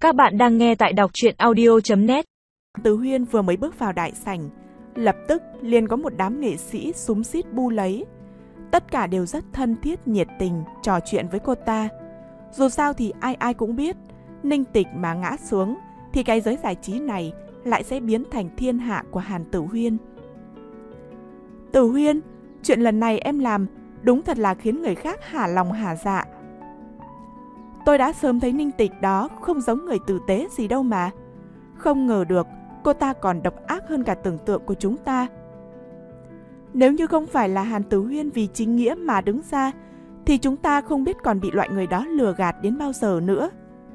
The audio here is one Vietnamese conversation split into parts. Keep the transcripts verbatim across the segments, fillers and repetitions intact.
Các bạn đang nghe tại đọc truyện audio chấm net. Từ Huyên vừa mới bước vào đại sảnh, lập tức liền có một đám nghệ sĩ xúm xít bu lấy. Tất cả đều rất thân thiết, nhiệt tình, trò chuyện với cô ta. Dù sao thì ai ai cũng biết, Ninh Tịch mà ngã xuống thì cái giới giải trí này lại sẽ biến thành thiên hạ của Hàn Tử Huyên. Tử Huyên, chuyện lần này em làm đúng thật là khiến người khác hả lòng hả dạ. Tôi đã sớm thấy Ninh Tịch đó không giống người tử tế gì đâu mà. Không ngờ được cô ta còn độc ác hơn cả tưởng tượng của chúng ta. Nếu như không phải là Hàn Tử Huyên vì chính nghĩa mà đứng ra, thì chúng ta không biết còn bị loại người đó lừa gạt đến bao giờ nữa.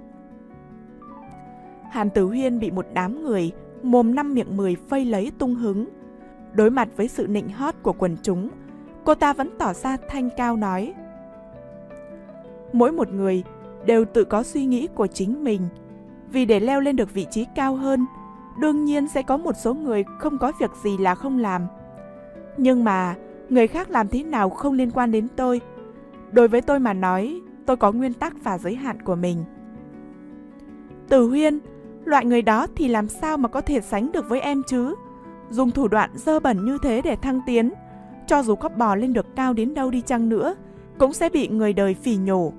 Hàn Tử Huyên bị một đám người mồm năm miệng mười phây lấy tung hứng. Đối mặt với sự nịnh hót của quần chúng, cô ta vẫn tỏ ra thanh cao nói: mỗi một người đều tự có suy nghĩ của chính mình. Vì để leo lên được vị trí cao hơn, đương nhiên sẽ có một số người không có việc gì là không làm. Nhưng mà người khác làm thế nào không liên quan đến tôi. Đối với tôi mà nói, tôi có nguyên tắc và giới hạn của mình. Tử Huyên, loại người đó thì làm sao mà có thể sánh được với em chứ? Dùng thủ đoạn dơ bẩn như thế để thăng tiến, cho dù có bò lên được cao đến đâu đi chăng nữa, cũng sẽ bị người đời phỉ nhổ.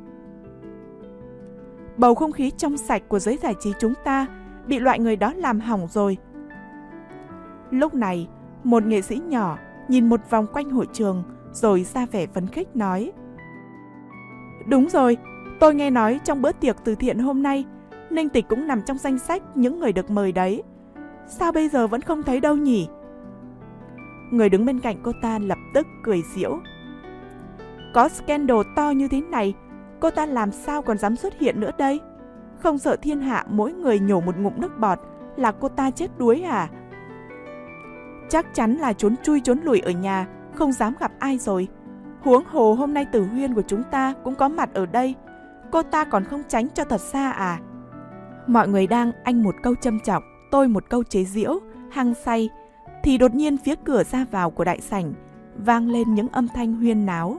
Bầu không khí trong sạch của giới giải trí chúng ta bị loại người đó làm hỏng rồi. Lúc này, một nghệ sĩ nhỏ nhìn một vòng quanh hội trường rồi ra vẻ phấn khích nói: đúng rồi, tôi nghe nói trong bữa tiệc từ thiện hôm nay, Ninh Tịch cũng nằm trong danh sách những người được mời đấy. Sao bây giờ vẫn không thấy đâu nhỉ? Người đứng bên cạnh cô ta lập tức cười giễu. Có scandal to như thế này, cô ta làm sao còn dám xuất hiện nữa đây? Không sợ thiên hạ mỗi người nhổ một ngụm nước bọt là cô ta chết đuối à? Chắc chắn là trốn chui trốn lùi ở nhà, không dám gặp ai rồi. Huống hồ hôm nay Tử Huyên của chúng ta cũng có mặt ở đây, cô ta còn không tránh cho thật xa à? Mọi người đang anh một câu châm chọc, tôi một câu chế giễu, hăng say, thì đột nhiên phía cửa ra vào của đại sảnh vang lên những âm thanh huyên náo.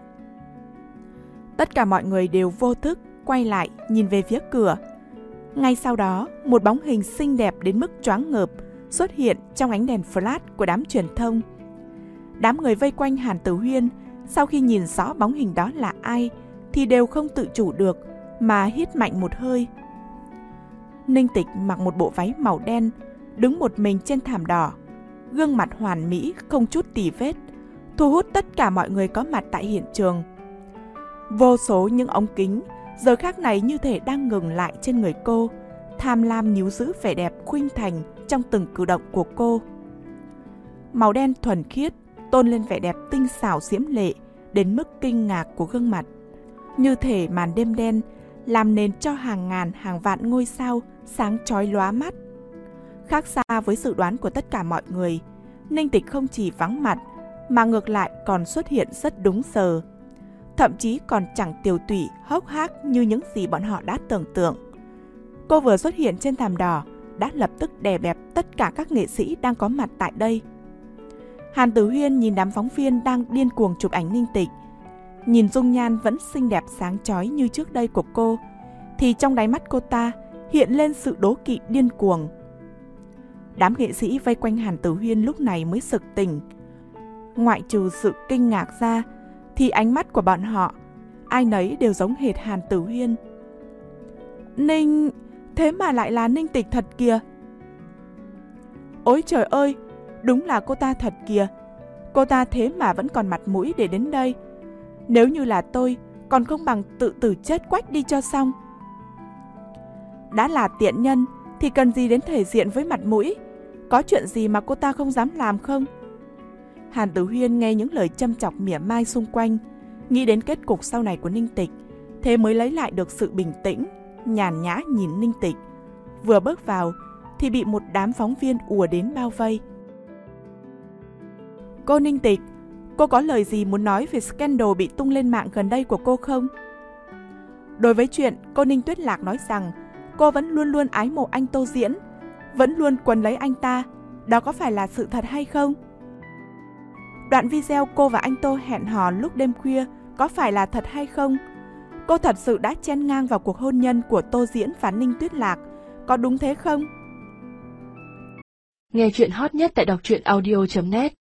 Tất cả mọi người đều vô thức quay lại nhìn về phía cửa. Ngay sau đó, một bóng hình xinh đẹp đến mức choáng ngợp xuất hiện trong ánh đèn flash của đám truyền thông. Đám người vây quanh Hàn Tử Huyên sau khi nhìn rõ bóng hình đó là ai thì đều không tự chủ được mà hít mạnh một hơi. Ninh Tịch mặc một bộ váy màu đen, đứng một mình trên thảm đỏ, gương mặt hoàn mỹ không chút tì vết, thu hút tất cả mọi người có mặt tại hiện trường. Vô số những ống kính giờ khác này như thể đang ngừng lại trên người cô, tham lam níu giữ vẻ đẹp khuynh thành trong từng cử động của cô. Màu đen thuần khiết tôn lên vẻ đẹp tinh xảo diễm lệ đến mức kinh ngạc của gương mặt. Như thể màn đêm đen làm nền cho hàng ngàn hàng vạn ngôi sao sáng chói lóa mắt. Khác xa với dự đoán của tất cả mọi người, Ninh Tịch không chỉ vắng mặt mà ngược lại còn xuất hiện rất đúng giờ. Thậm chí còn chẳng tiều tụy hốc hác như những gì bọn họ đã tưởng tượng. Cô vừa xuất hiện trên thảm đỏ đã lập tức đè bẹp tất cả các nghệ sĩ đang có mặt tại đây. Hàn Tử Huyên nhìn đám phóng viên đang điên cuồng chụp ảnh Ninh Tịch, nhìn dung nhan vẫn xinh đẹp sáng chói như trước đây của cô, thì trong đáy mắt cô ta hiện lên sự đố kỵ điên cuồng. Đám nghệ sĩ vây quanh Hàn Tử Huyên lúc này mới sực tỉnh. Ngoại trừ sự kinh ngạc ra, thì ánh mắt của bọn họ ai nấy đều giống hệt Hàn Tử Huyên. Ninh... thế mà lại là Ninh Tịch thật kìa. Ôi trời ơi, đúng là cô ta thật kìa. Cô ta thế mà vẫn còn mặt mũi để đến đây. Nếu như là tôi, còn không bằng tự tử chết quách đi cho xong. Đã là tiện nhân thì cần gì đến thể diện với mặt mũi? Có chuyện gì mà cô ta không dám làm không? Hàn Tử Huyên nghe những lời châm chọc mỉa mai xung quanh, nghĩ đến kết cục sau này của Ninh Tịch, thế mới lấy lại được sự bình tĩnh, nhàn nhã nhìn Ninh Tịch. Vừa bước vào thì bị một đám phóng viên ùa đến bao vây. Cô Ninh Tịch, cô có lời gì muốn nói về scandal bị tung lên mạng gần đây của cô không? Đối với chuyện cô Ninh Tuyết Lạc nói rằng cô vẫn luôn luôn ái mộ anh Tô Diễn, vẫn luôn quấn lấy anh ta, đó có phải là sự thật hay không? Đoạn video cô và anh Tô hẹn hò lúc đêm khuya có phải là thật hay không? Cô thật sự đã chen ngang vào cuộc hôn nhân của Tô Diễn và Ninh Tuyết Lạc. Có đúng thế không? Nghe chuyện hot nhất tại đọc truyện audio chấm net.